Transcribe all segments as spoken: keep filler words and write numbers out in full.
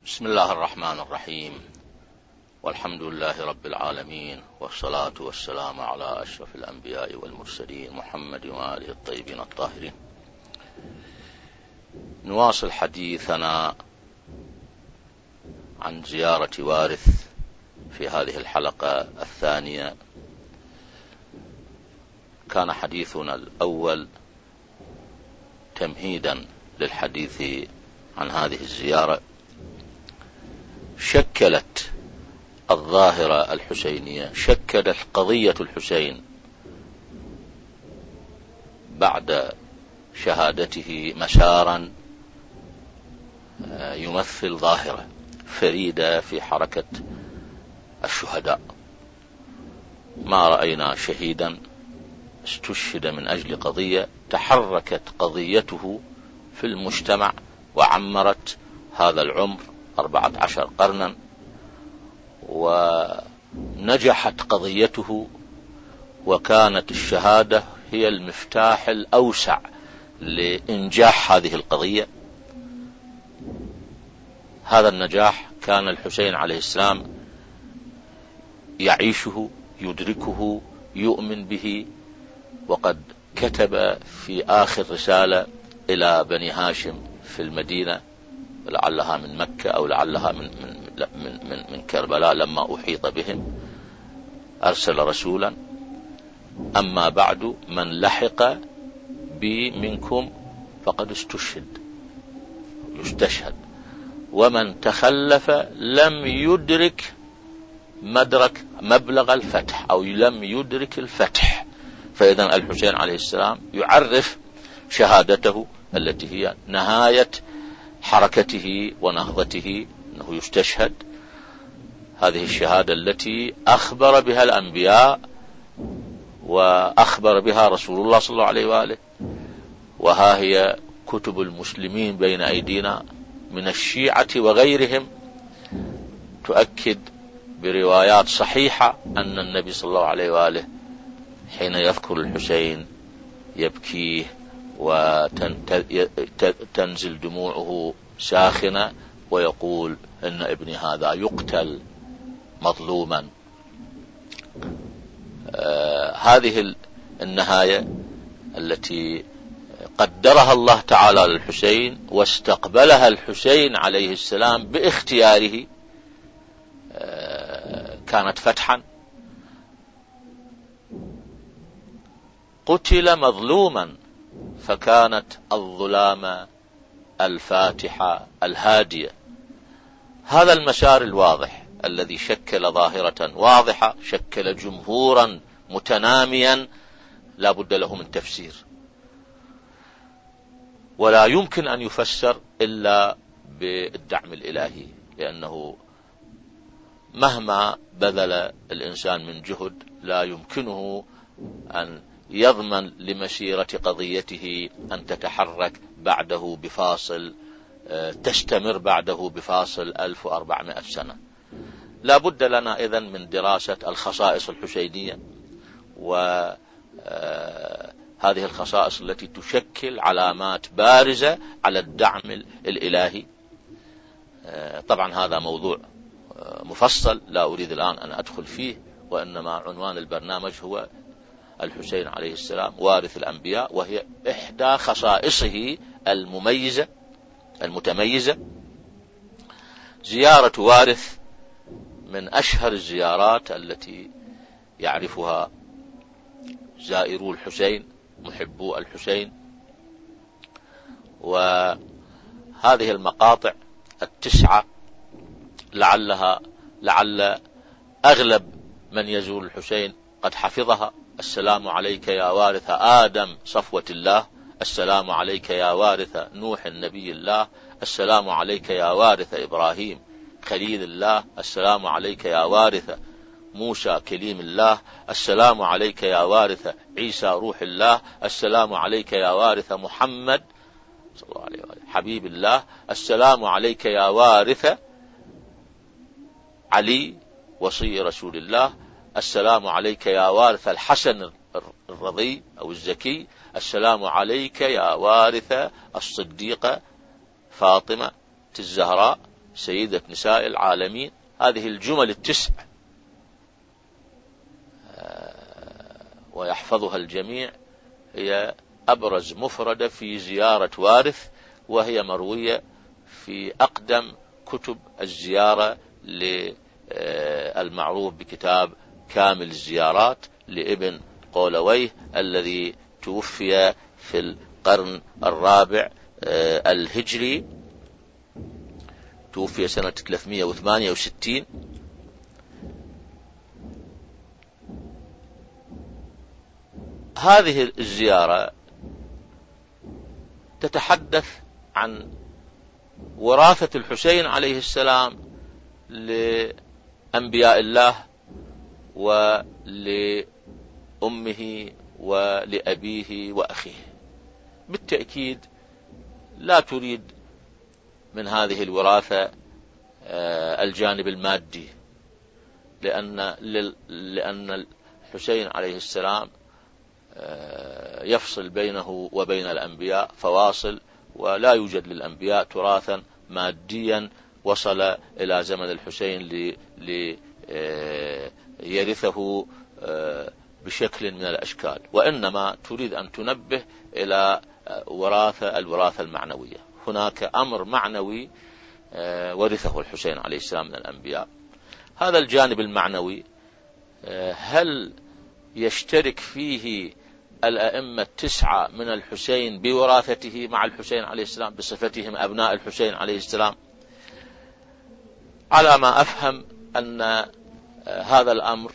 بسم الله الرحمن الرحيم، والحمد لله رب العالمين، والصلاة والسلام على أشرف الأنبياء والمرسلين محمد وآله الطيبين الطاهرين. نواصل حديثنا عن زيارة وارث في هذه الحلقة الثانية. كان حديثنا الأول تمهيدا للحديث عن هذه الزيارة. شكلت الظاهرة الحسينية، شكلت قضية الحسين بعد شهادته مسارا يمثل ظاهرة فريدة في حركة الشهداء. ما رأينا شهيدا استشهد من أجل قضية تحركت قضيته في المجتمع وعمرت هذا العمر أربعة عشر قرنا، ونجحت قضيته، وكانت الشهادة هي المفتاح الأوسع لإنجاح هذه القضية. هذا النجاح كان الحسين عليه السلام يعيشه، يدركه، يؤمن به، وقد كتب في آخر رسالة إلى بني هاشم في المدينة، لعلها من مكة أو لعلها من من من من, من كربلاء لما أحيط بهم، أرسل رسولا: أما بعد من لحق بي منكم فقد استشهد يستشهد، ومن تخلف لم يدرك مدرك مبلغ الفتح أو لم يدرك الفتح. فإذا الحسين عليه السلام يعرف شهادته التي هي نهاية حركته ونهضته، أنه يستشهد. هذه الشهادة التي أخبر بها الأنبياء وأخبر بها رسول الله صلى الله عليه وآله، وها هي كتب المسلمين بين أيدينا من الشيعة وغيرهم تؤكد بروايات صحيحة أن النبي صلى الله عليه وآله حين يذكر الحسين يبكيه وتنزل دموعه ساخنة ويقول إن ابني هذا يقتل مظلوما. آه هذه النهاية التي قدرها الله تعالى للحسين واستقبلها الحسين عليه السلام باختياره آه كانت فتحا. قتل مظلوما، فكانت الظلام الفاتحة الهادية. هذا المسار الواضح الذي شكل ظاهرة واضحة، شكل جمهورا متناميا لا بد له من تفسير، ولا يمكن أن يفسر إلا بالدعم الإلهي، لأنه مهما بذل الإنسان من جهد لا يمكنه أن يضمن لمسيرة قضيته أن تتحرك بعده بفاصل تستمر بعده بفاصل ألف وأربعمائة سنة. لا بد لنا إذن من دراسة الخصائص الحسينية، وهذه الخصائص التي تشكل علامات بارزة على الدعم الإلهي. طبعا هذا موضوع مفصل لا أريد الآن أن أدخل فيه، وإنما عنوان البرنامج هو الحسين عليه السلام وارث الأنبياء، وهي إحدى خصائصه المميزة المتميزة. زيارة وارث من أشهر الزيارات التي يعرفها زائرو الحسين، محبو الحسين. وهذه المقاطع التسعة لعلها لعل أغلب من يزور الحسين قد حفظها. السلام عليك يا وارث آدم صفوة الله، السلام عليك يا وارث نوح النبي الله، السلام عليك يا وارث إبراهيم خليل الله، السلام عليك يا وارث موسى كليم الله، السلام عليك يا وارث عيسى روح الله، السلام عليك يا وارث محمد صلى الله عليه وآله حبيب الله، السلام عليك يا وارث علي وصي رسول الله، السلام عليك يا وارث الحسن الرضي أو الزكي، السلام عليك يا وارث الصديقة فاطمة الزهراء سيدة نساء العالمين. هذه الجمل التسع ويحفظها الجميع هي أبرز مفردة في زيارة وارث، وهي مروية في أقدم كتب الزيارة للمعروف بكتاب كامل الزيارات لابن قولويه الذي توفي في القرن الرابع الهجري، توفي سنة ثلاثمائة وثمانية وستين. هذه الزيارة تتحدث عن وراثة الحسين عليه السلام لأنبياء الله ولأمه ولأبيه وأخيه. بالتأكيد لا تريد من هذه الوراثة الجانب المادي، لأن لأن الحسين عليه السلام يفصل بينه وبين الأنبياء فواصل، ولا يوجد للأنبياء تراثا ماديا وصل إلى زمن الحسين ليرثه بشكل من الأشكال، وإنما تريد أن تنبه إلى وراثة الوراثة المعنوية. هناك أمر معنوي ورثه الحسين عليه السلام من الأنبياء. هذا الجانب المعنوي هل يشترك فيه الأئمة التسعة من الحسين بوراثته مع الحسين عليه السلام بصفتهم أبناء الحسين عليه السلام؟ على ما أفهم أن هذا الأمر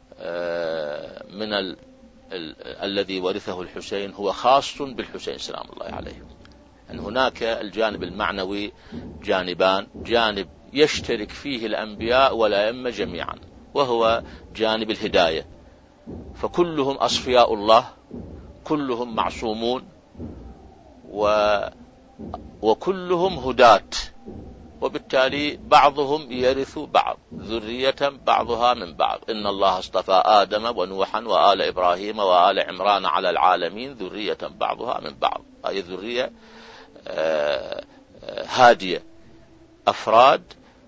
من ال... ال... الذي ورثه الحسين هو خاص بالحسين سلام الله عليه. أن هناك الجانب المعنوي جانبان، جانب يشترك فيه الأنبياء والأئمة جميعا وهو جانب الهداية، فكلهم أصفياء الله، كلهم معصومون، و... وكلهم هداة، وبالتالي بعضهم يرث بعض، ذرية بعضها من بعض. إن الله اصطفى آدم ونوحا وآل إبراهيم وآل عمران على العالمين ذرية بعضها من بعض، أي ذرية هادية، أفراد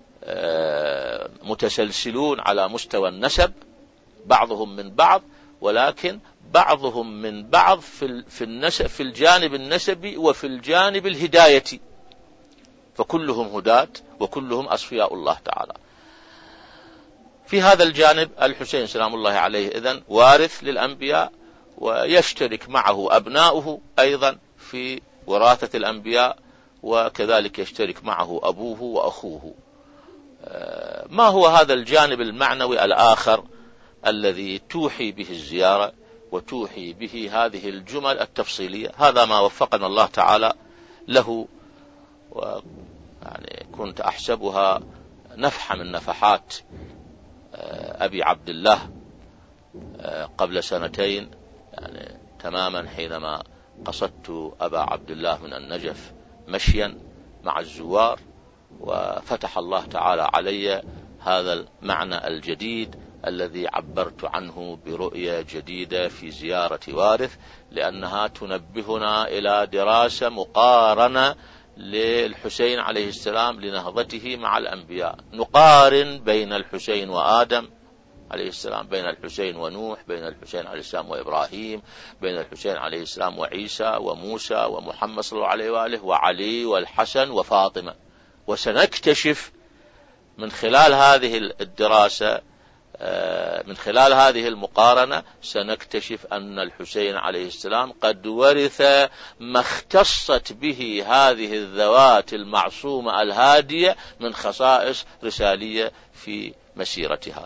متسلسلون على مستوى النسب بعضهم من بعض، ولكن بعضهم من بعض في النسب، في الجانب النسبي وفي الجانب الهداية، فكلهم هداة وكلهم أصفياء الله تعالى. في هذا الجانب الحسين سلام الله عليه إذن وارث للأنبياء، ويشترك معه أبناؤه أيضا في وراثة الأنبياء، وكذلك يشترك معه أبوه وأخوه. ما هو هذا الجانب المعنوي الآخر الذي توحي به الزيارة وتوحي به هذه الجمل التفصيلية؟ هذا ما وفقنا الله تعالى له، ويعني كنت أحسبها نفحة من نفحات أبي عبد الله قبل سنتين يعني تماما، حينما قصدت أبا عبد الله من النجف مشيا مع الزوار، وفتح الله تعالى علي هذا المعنى الجديد الذي عبرت عنه برؤية جديدة في زيارة وارث، لأنها تنبهنا إلى دراسة مقارنة للحسين عليه السلام لنهضته مع الأنبياء. نقارن بين الحسين وآدم عليه السلام، بين الحسين ونوح، بين الحسين عليه السلام وإبراهيم، بين الحسين عليه السلام وعيسى وموسى ومحمد صلى الله عليه وآله وعلي والحسن وفاطمة. وسنكتشف من خلال هذه الدراسة، من خلال هذه المقارنة سنكتشف أن الحسين عليه السلام قد ورث ما اختصت به هذه الذوات المعصومة الهادية من خصائص رسالية في مسيرتها.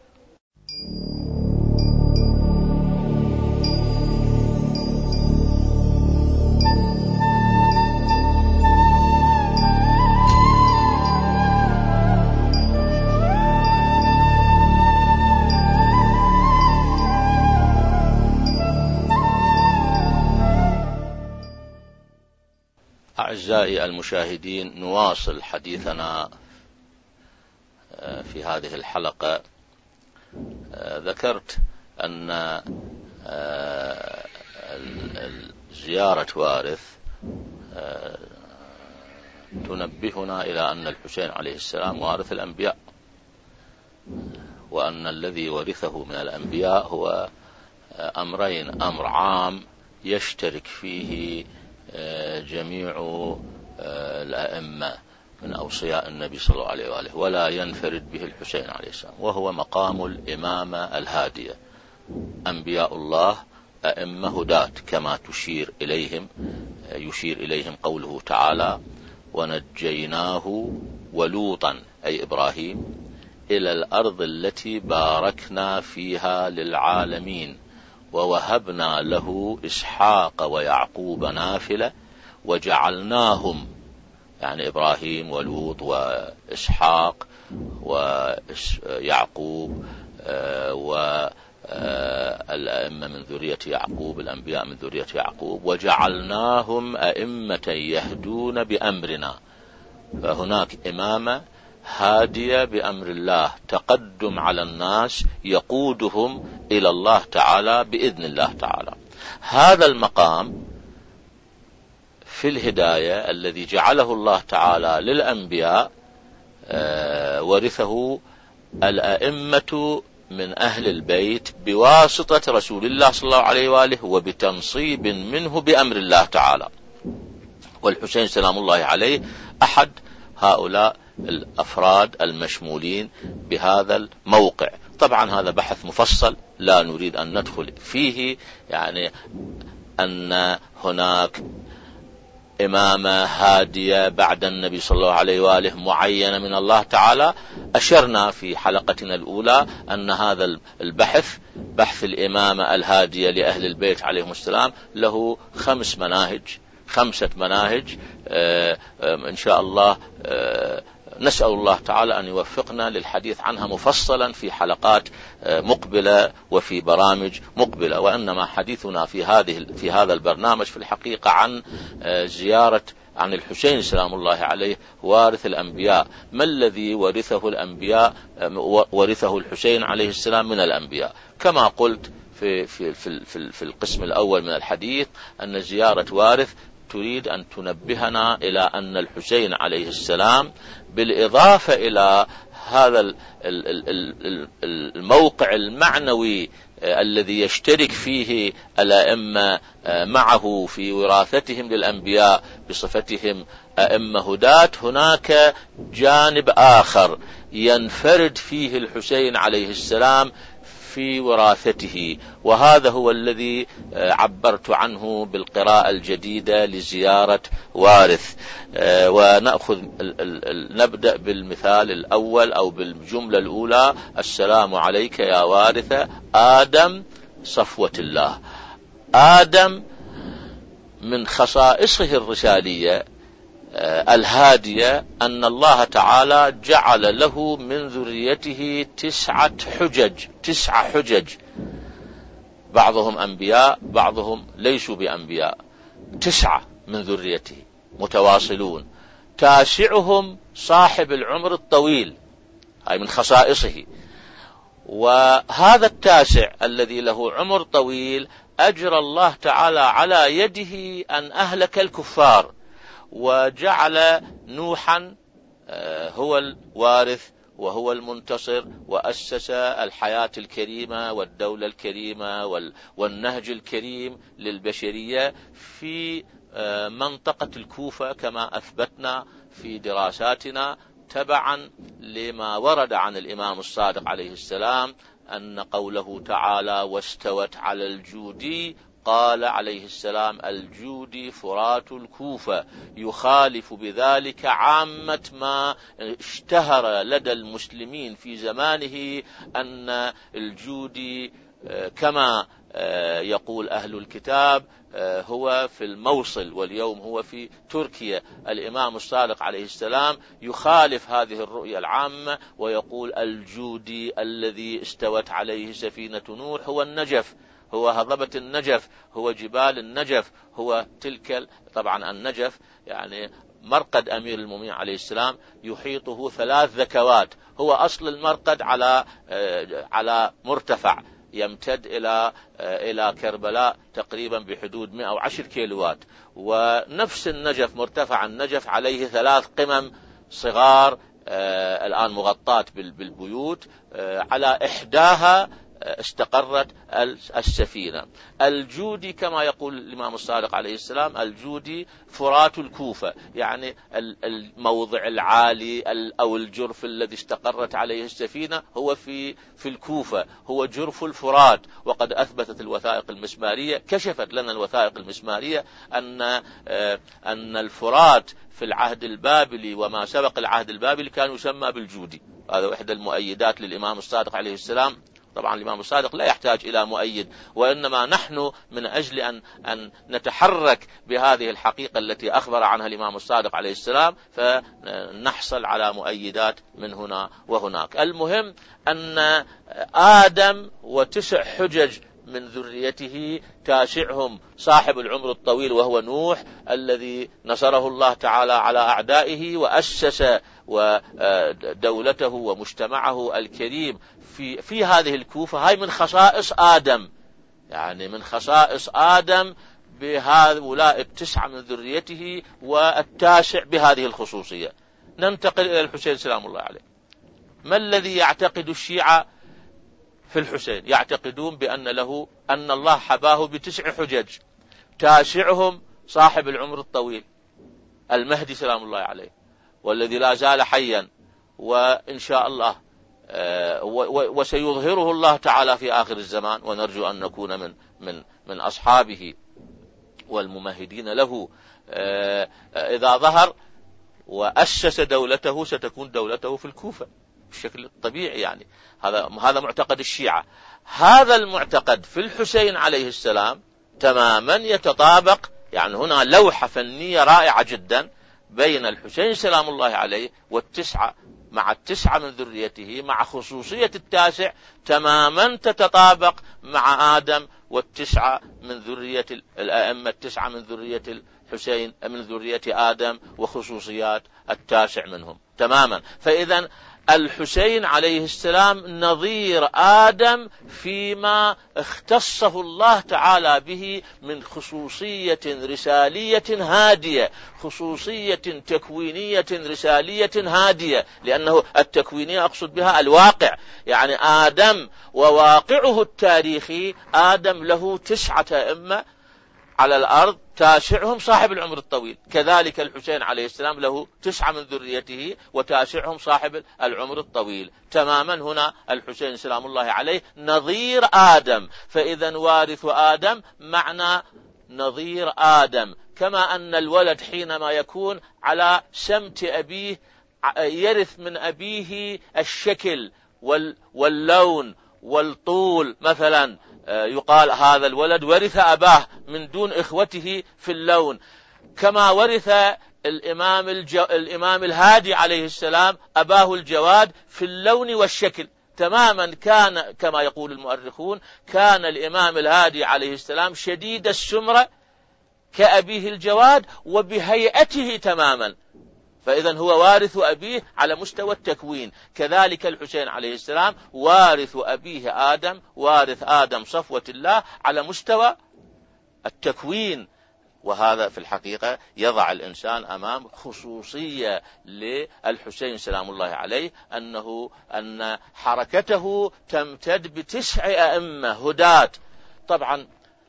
أعزائي المشاهدين، نواصل حديثنا في هذه الحلقة. ذكرت أن زيارة وارث تنبهنا إلى أن الحسين عليه السلام وارث الأنبياء، وأن الذي ورثه من الأنبياء هو أمرين: أمر عام يشترك فيه جميع الأئمة من أوصياء النبي صلى الله عليه وآله، ولا ينفرد به الحسين عليه السلام، وهو مقام الإمامة الهادية. أنبياء الله أئمة هداة كما تشير إليهم يشير إليهم قوله تعالى: ونجيناه ولوطا أي إبراهيم إلى الأرض التي باركنا فيها للعالمين ووهبنا له إسحاق ويعقوب نافلة وجعلناهم، يعني إبراهيم ولوط وإسحاق ويعقوب والأئمة من ذرية يعقوب، الأنبياء من ذرية يعقوب، وجعلناهم أئمة يهدون بأمرنا. فهناك إمامة هادية بأمر الله، تقدم على الناس يقودهم إلى الله تعالى بإذن الله تعالى. هذا المقام في الهداية الذي جعله الله تعالى للأنبياء ورثه الأئمة من أهل البيت بواسطة رسول الله صلى الله عليه وآله وبتنصيب منه بأمر الله تعالى. والحسين سلام الله عليه أحد هؤلاء الأفراد المشمولين بهذا الموقع. طبعا هذا بحث مفصل لا نريد أن ندخل فيه، يعني أن هناك إمامة هادية بعد النبي صلى الله عليه وآله معينة من الله تعالى. أشرنا في حلقتنا الأولى أن هذا البحث، بحث الإمامة الهادية لأهل البيت عليهم السلام، له خمس مناهج خمسة مناهج آآ آآ إن شاء الله نسأل الله تعالى أن يوفقنا للحديث عنها مفصلا في حلقات مقبلة وفي برامج مقبلة. وإنما حديثنا في هذه في هذا البرنامج في الحقيقة عن زيارة عن الحسين سلام الله عليه وارث الأنبياء. ما الذي ورثه الأنبياء ورثه الحسين عليه السلام من الأنبياء؟ كما قلت في في في في, في القسم الأول من الحديث أن زيارة وارث تريد أن تنبهنا إلى أن الحسين عليه السلام بالإضافة إلى هذا الموقع المعنوي الذي يشترك فيه الأئمة معه في وراثتهم للأنبياء بصفتهم أئمة هداة، هناك جانب آخر ينفرد فيه الحسين عليه السلام في وراثته، وهذا هو الذي عبرت عنه بالقراءة الجديدة لزيارة وارث. ونأخذ نبدأ بالمثال الأول أو بالجملة الأولى: السلام عليك يا وارث آدم صفوة الله. آدم من خصائصه الرسالية الهادية أن الله تعالى جعل له من ذريته تسعة حجج تسعة حجج بعضهم أنبياء بعضهم ليسوا بأنبياء، تسعة من ذريته متواصلون، تاسعهم صاحب العمر الطويل، هاي من خصائصه. وهذا التاسع الذي له عمر طويل أجرى الله تعالى على يده أن أهلك الكفار، وجعل نوحا هو الوارث وهو المنتصر، وأسس الحياة الكريمة والدولة الكريمة والنهج الكريم للبشرية في منطقة الكوفة كما أثبتنا في دراساتنا، تبعا لما ورد عن الإمام الصادق عليه السلام أن قوله تعالى: واستوت على الجودي، قال عليه السلام: الجودي فرات الكوفة، يخالف بذلك عامة ما اشتهر لدى المسلمين في زمانه أن الجودي كما يقول أهل الكتاب هو في الموصل واليوم هو في تركيا. الإمام الصادق عليه السلام يخالف هذه الرؤية العامة ويقول: الجودي الذي استوت عليه سفينة نوح هو النجف، هو هضبة النجف، هو جبال النجف، هو تلك. طبعا النجف يعني مرقد أمير المؤمنين عليه السلام يحيطه ثلاث ذكوات، هو أصل المرقد على على مرتفع يمتد إلى إلى كربلاء تقريبا بحدود مئة وعشرة كيلوات. ونفس النجف، مرتفع النجف عليه ثلاث قمم صغار آه الآن مغطاة بالبيوت، آه على إحداها استقرت السفينة. الجودي كما يقول الإمام الصادق عليه السلام، الجودي فرات الكوفة، يعني الموضع العالي أو الجرف الذي استقرت عليه السفينة هو في في الكوفة، هو جرف الفرات. وقد أثبتت الوثائق المسمارية، كشفت لنا الوثائق المسمارية أن أن الفرات في العهد البابلي وما سبق العهد البابلي كان يسمى بالجودي. هذا إحدى المؤيدات للإمام الصادق عليه السلام. طبعا الإمام الصادق لا يحتاج إلى مؤيد، وإنما نحن من أجل أن أن نتحرك بهذه الحقيقة التي أخبر عنها الإمام الصادق عليه السلام فنحصل على مؤيدات من هنا وهناك. المهم أن آدم وتسع حجج من ذريته تاسعهم صاحب العمر الطويل وهو نوح، الذي نصره الله تعالى على أعدائه وأسس ودولته ومجتمعه الكريم في في هذه الكوفة. هاي من خصائص آدم، يعني من خصائص آدم بهؤلاء التسعة من ذريته، والتاسع بهذه الخصوصية. ننتقل إلى الحسين سلام الله عليه. ما الذي يعتقد الشيعة في الحسين؟ يعتقدون بأن له أن الله حباه بتسع حجج، تاسعهم صاحب العمر الطويل المهدي سلام الله عليه، والذي لا زال حيا وإن شاء الله وسيظهره الله تعالى في آخر الزمان، ونرجو أن نكون من من من أصحابه والممهدين له. إذا ظهر وأسس دولته ستكون دولته في الكوفة بشكل طبيعي، يعني هذا هذا معتقد الشيعة. هذا المعتقد في الحسين عليه السلام تماما يتطابق، يعني هنا لوحة فنية رائعة جدا بين الحسين سلام الله عليه والتسعة، مع التسعة من ذريته، مع خصوصية التاسع تماما تتطابق مع آدم والتسعة من ذرية الأئمة، التسعة من ذرية الحسين من ذرية آدم وخصوصيات التاسع منهم تماما. فإذا الحسين عليه السلام نظير آدم فيما اختصه الله تعالى به من خصوصية رسالية هادية، خصوصية تكوينية رسالية هادية، لأنه التكوينية أقصد بها الواقع، يعني آدم وواقعه التاريخي. آدم له تسعة أئمة على الأرض، تاسعهم صاحب العمر الطويل. كذلك الحسين عليه السلام له تسعة من ذريته وتاسعهم صاحب العمر الطويل تماما. هنا الحسين سلام الله عليه نظير آدم، فإذا وارث آدم معنى نظير آدم. كما أن الولد حينما يكون على سمت أبيه يرث من أبيه الشكل واللون والطول، مثلا يقال هذا الولد ورث أباه من دون إخوته في اللون. كما ورث الإمام, الجو... الإمام الهادي عليه السلام أباه الجواد في اللون والشكل تماما. كان كما يقول المؤرخون كان الإمام الهادي عليه السلام شديد السمرة كأبيه الجواد وبهيئته تماما، فإذا هو وارث أبيه على مستوى التكوين. كذلك الحسين عليه السلام وارث أبيه آدم، وارث آدم صفوة الله على مستوى التكوين. وهذا في الحقيقة يضع الإنسان أمام خصوصية للحسين سلام الله عليه، أنه أن حركته تمتد بتسع أئمة هداة. طبعا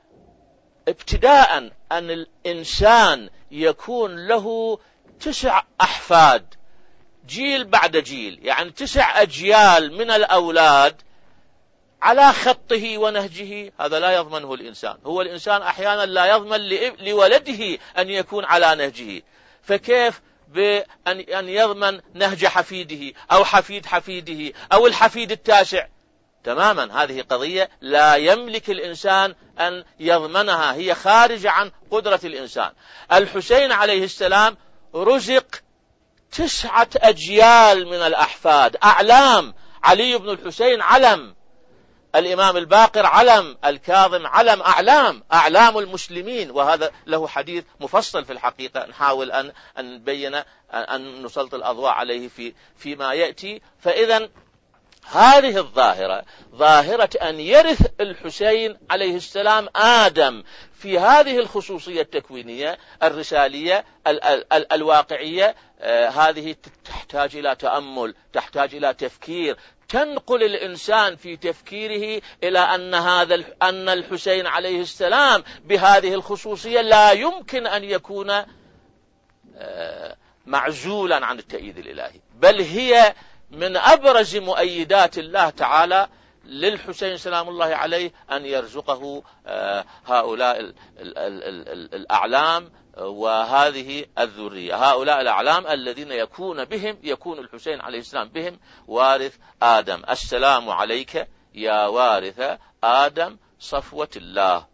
ابتداء أن الإنسان يكون له تسع أحفاد جيل بعد جيل، يعني تسع أجيال من الأولاد على خطه ونهجه، هذا لا يضمنه الإنسان. هو الإنسان أحيانا لا يضمن لولده أن يكون على نهجه، فكيف بأن يضمن نهج حفيده أو حفيد حفيده أو الحفيد التاسع؟ تماما هذه قضية لا يملك الإنسان أن يضمنها، هي خارجة عن قدرة الإنسان. الحسين عليه السلام رزق تسعة أجيال من الأحفاد أعلام. علي بن الحسين علم، الإمام الباقر علم، الكاظم علم، أعلام أعلام المسلمين. وهذا له حديث مفصل في الحقيقة، نحاول أن أن نبين أن نسلط الأضواء عليه في فيما يأتي. فإذا هذه الظاهرة، ظاهرة أن يرث الحسين عليه السلام آدم في هذه الخصوصية التكوينية الرسالية ال ال ال الواقعية، آه هذه تحتاج إلى تأمل، تحتاج إلى تفكير، تنقل الإنسان في تفكيره إلى أن هذا أن الحسين عليه السلام بهذه الخصوصية لا يمكن أن يكون آه معزولا عن التأييد الإلهي، بل هي من أبرز مؤيدات الله تعالى للحسين سلام الله عليه أن يرزقه هؤلاء الأعلام وهذه الذرية، هؤلاء الأعلام الذين يكون بهم يكون الحسين عليه السلام بهم وارث آدم. السلام عليك يا وارث آدم صفوة الله.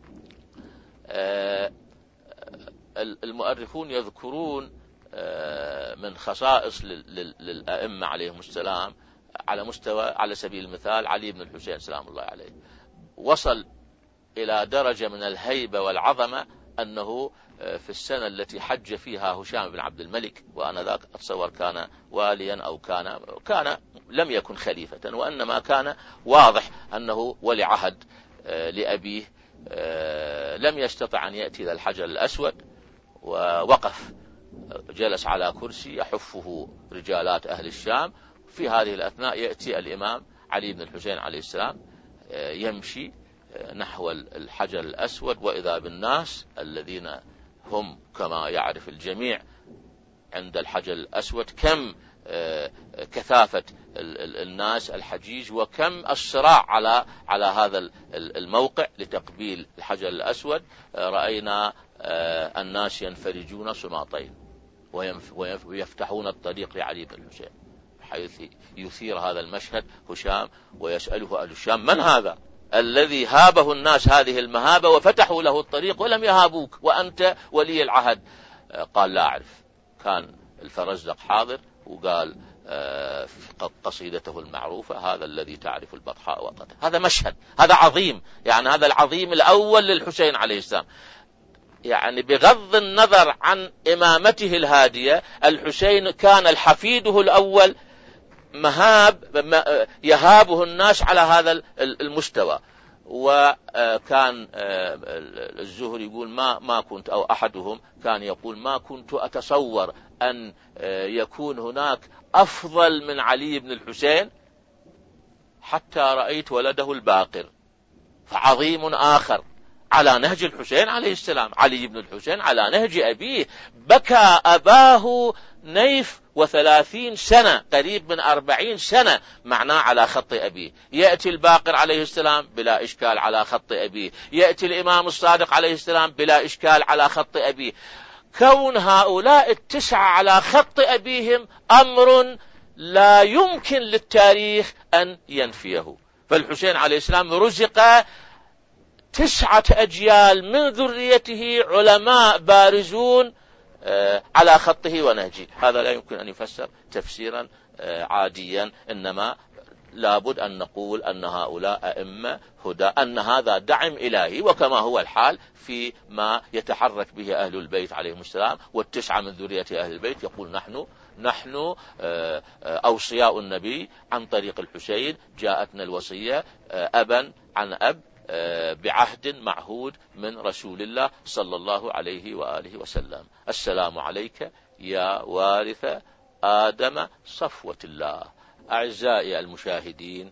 المؤرخون يذكرون من خصائص للأئمة عليهم السلام على مستوى، على سبيل المثال علي بن الحسين سلام الله عليه وصل إلى درجة من الهيبة والعظمة أنه في السنة التي حج فيها هشام بن عبد الملك، وأنا ذاك أتصور كان واليا أو كان كان لم يكن خليفة، وإنما كان واضح أنه ولي عهد لأبيه، لم يستطع أن يأتي إلى الحجر الأسود، ووقف جلس على كرسي يحفه رجالات أهل الشام. في هذه الأثناء يأتي الإمام علي بن الحسين عليه السلام يمشي نحو الحجر الأسود، وإذا بالناس الذين هم كما يعرف الجميع عند الحجر الأسود كم كثافة الناس الحجيج، وكم الصراع على على هذا الموقع لتقبيل الحجر الأسود. رأينا الناس ينفرجون صماطين ويفتحون الطريق لعلي بن الحسين، حيث يثير هذا المشهد هشام ويسأله أهل الشام: من هذا الذي هابه الناس هذه المهابة وفتحوا له الطريق ولم يهابوك وأنت ولي العهد؟ قال: لا أعرف. كان الفرزدق حاضر وقال في قصيدته المعروفة: هذا الذي تعرف البطحاء وطته. هذا مشهد، هذا عظيم، يعني هذا العظيم الأول للحسين عليه السلام. يعني بغض النظر عن إمامته الهادية، الحسين كان الحفيده الأول مهاب يهابه الناس على هذا المستوى. وكان الزهري يقول ما ما كنت أو أحدهم كان يقول: ما كنت أتصور أن يكون هناك أفضل من علي بن الحسين حتى رأيت ولده الباقر. فعظيم آخر على نهج الحسين عليه السلام، علي بن الحسين على نهج أبيه، بكى أباه نيف وثلاثين سنة، قريب من أربعين سنة، معناه على خط أبيه. يأتي الباقر عليه السلام بلا إشكال على خط أبيه، يأتي الإمام الصادق عليه السلام بلا إشكال على خط أبيه. كون هؤلاء التسعة على خط أبيهم أمر لا يمكن للتاريخ أن ينفيه. فالحسين عليه السلام رزق تسعة أجيال من ذريته علماء بارزون على خطه ونهجه. هذا لا يمكن أن يفسر تفسيرا عاديا، إنما لابد أن نقول أن هؤلاء أئمة هدى، أن هذا دعم إلهي، وكما هو الحال في ما يتحرك به أهل البيت عليهم السلام، والتسعة من ذرية أهل البيت يقول: نحن نحن أوصياء النبي عن طريق الحسين، جاءتنا الوصية أبا عن أب بعهد معهود من رسول الله صلى الله عليه وآله وسلم. السلام عليك يا وارث آدم صفوة الله. أعزائي المشاهدين،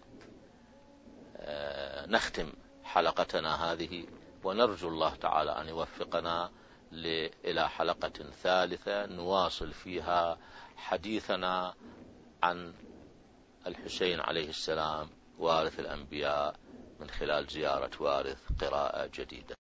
نختم حلقتنا هذه ونرجو الله تعالى أن يوفقنا إلى حلقة ثالثة نواصل فيها حديثنا عن الحسين عليه السلام وارث الأنبياء من خلال زيارة وارث قراءة جديدة.